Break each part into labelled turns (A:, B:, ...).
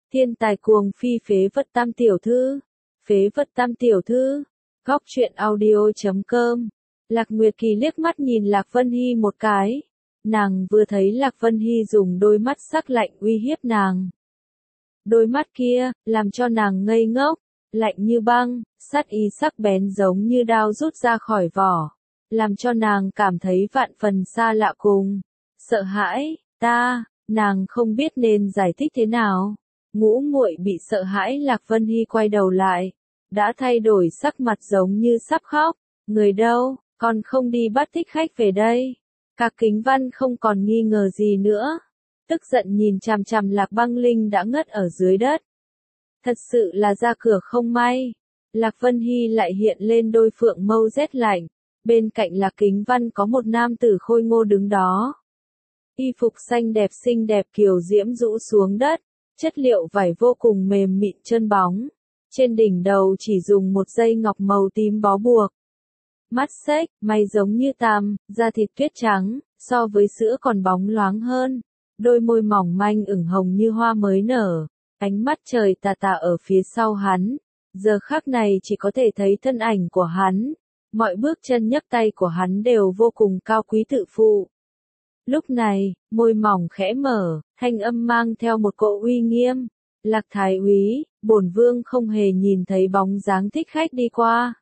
A: Thiên tài cuồng phi phế vật tam tiểu thư. Phế vật tam tiểu thư. Góc truyện audio.com. Lạc Nguyệt Kỳ liếc mắt nhìn Lạc Vân Hy một cái. Nàng vừa thấy Lạc Vân Hy dùng đôi mắt sắc lạnh uy hiếp nàng. Đôi mắt kia, làm cho nàng ngây ngốc, lạnh như băng, sát ý sắc bén giống như đao rút ra khỏi vỏ. Làm cho nàng cảm thấy vạn phần xa lạ cùng. Sợ hãi, nàng không biết nên giải thích thế nào. Ngũ muội bị sợ hãi Lạc Vân Hy quay đầu lại. Đã thay đổi sắc mặt giống như sắp khóc. Người đâu, còn không đi bắt thích khách về đây. Các Kính Văn không còn nghi ngờ gì nữa. Tức giận nhìn chằm chằm Lạc Băng Linh đã ngất ở dưới đất. Thật sự là ra cửa không may. Lạc Vân Hy lại hiện lên đôi phượng mâu rét lạnh. Bên cạnh Lạc Kính Văn có một nam tử khôi ngô đứng đó. Y phục xanh đẹp xinh đẹp kiều diễm rũ xuống đất. Chất liệu vải vô cùng mềm mịn trơn bóng. Trên đỉnh đầu chỉ dùng một dây ngọc màu tím bó buộc. Mắt xếch, mày giống như tam, da thịt tuyết trắng, so với sữa còn bóng loáng hơn. Đôi môi mỏng manh ửng hồng như hoa mới nở. Ánh mắt trời tà tà ở phía sau hắn. Giờ khắc này chỉ có thể thấy thân ảnh của hắn. Mọi bước chân nhấc tay của hắn đều vô cùng cao quý tự phụ. Lúc này, môi mỏng khẽ mở, thanh âm mang theo một cỗ uy nghiêm. Lạc Thái úy, bổn vương không hề nhìn thấy bóng dáng thích khách đi qua.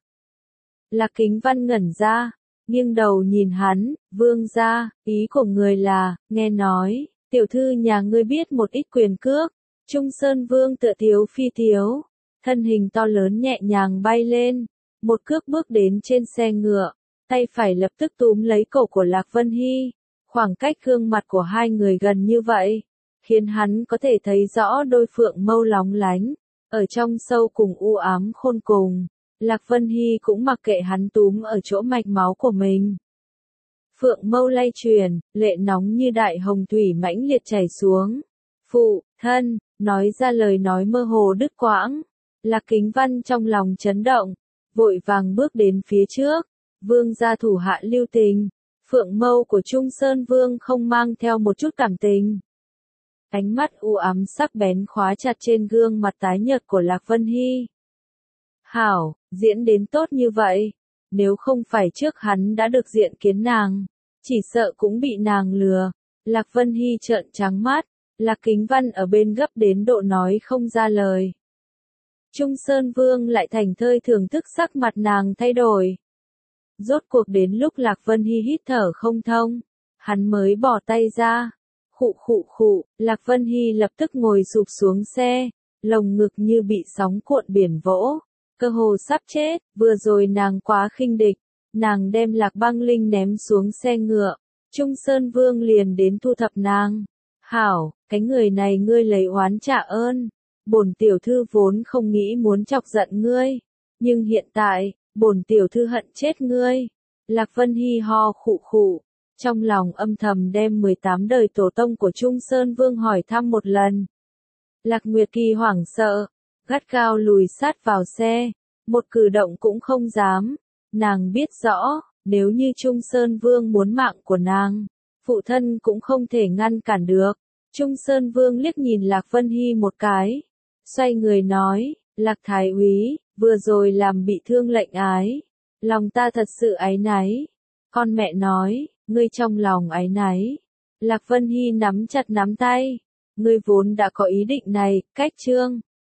A: Lạc Kính Văn ngẩn ra, nghiêng đầu nhìn hắn, vương gia, ý của người là, nghe nói, tiểu thư nhà ngươi biết một ít quyền cước. Trung Sơn Vương tựa thiếu phi thiếu, thân hình to lớn nhẹ nhàng bay lên, một cước bước đến trên xe ngựa, tay phải lập tức túm lấy cổ của Lạc Vân Hy. Khoảng cách gương mặt của hai người gần như vậy, khiến hắn có thể thấy rõ đôi phượng mâu lóng lánh, ở trong sâu cùng u ám khôn cùng. Lạc Vân Hy cũng mặc kệ hắn túm ở chỗ mạch máu của mình. Phượng mâu lay chuyển, lệ nóng như đại hồng thủy mãnh liệt chảy xuống. Phụ thân, nói ra lời nói mơ hồ đứt quãng. Lạc Kính Văn trong lòng chấn động, vội vàng bước đến phía trước. Vương gia thủ hạ lưu tình. Phượng mâu của Trung Sơn Vương không mang theo một chút cảm tình. Ánh mắt u ám sắc bén khóa chặt trên gương mặt tái nhợt của Lạc Vân Hy. Hảo, diễn đến tốt như vậy. Nếu không phải trước hắn đã được diện kiến nàng, chỉ sợ cũng bị nàng lừa. Lạc Vân Hy trợn trắng mắt. Lạc Kính Văn ở bên gấp đến độ nói không ra lời. Trung Sơn Vương lại thành thơi thưởng thức sắc mặt nàng thay đổi. Rốt cuộc đến lúc Lạc Vân Hy hít thở không thông, hắn mới bỏ tay ra. Khụ, Lạc Vân Hy lập tức ngồi sụp xuống xe, lồng ngực như bị sóng cuộn biển vỗ, cơ hồ sắp chết. Vừa rồi nàng quá khinh địch, nàng đem Lạc Băng Linh ném xuống xe ngựa, Trung Sơn Vương liền đến thu thập nàng. Hảo, cái người này ngươi lấy oán trả ơn. Bổn tiểu thư vốn không nghĩ muốn chọc giận ngươi, nhưng hiện tại, bổn tiểu thư hận chết ngươi. Lạc Vân Hy ho khụ, trong lòng âm thầm đem 18 đời tổ tông của Trung Sơn Vương hỏi thăm một lần. Lạc Nguyệt Kỳ hoảng sợ, gắt gao lùi sát vào xe, một cử động cũng không dám. Nàng biết rõ, nếu như Trung Sơn Vương muốn mạng của nàng, phụ thân cũng không thể ngăn cản được. Trung Sơn Vương liếc nhìn Lạc Vân Hy một cái, xoay người nói, Lạc Thái úy, vừa rồi làm bị thương lệnh ái. Lòng ta thật sự áy náy. Con mẹ nói, ngươi trong lòng áy náy. Lạc Vân Hy nắm chặt nắm tay. Ngươi vốn đã có ý định này, cách chương.